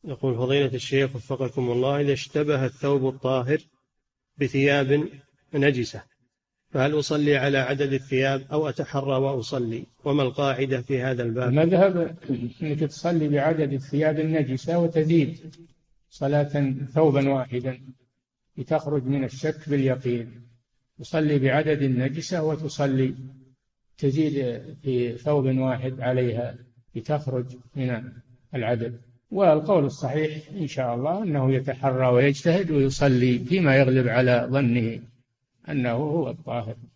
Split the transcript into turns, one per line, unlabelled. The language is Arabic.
يقول فضيلة الشيخ وفقكم الله، إذا اشتبه الثوب الطاهر بثياب نجسة فهل أصلي على عدد الثياب أو أتحرى وأصلي؟ وما القاعدة في هذا الباب؟
المذهب أنك تصلي بعدد الثياب النجسة وتزيد صلاة ثوبا واحدا لتخرج من الشك باليقين. تصلي بعدد النجسة وتصلي تزيد في ثوب واحد عليها لتخرج من العدد. والقول الصحيح إن شاء الله أنه يتحرى ويجتهد ويصلي فيما يغلب على ظنه أنه هو الطاهر.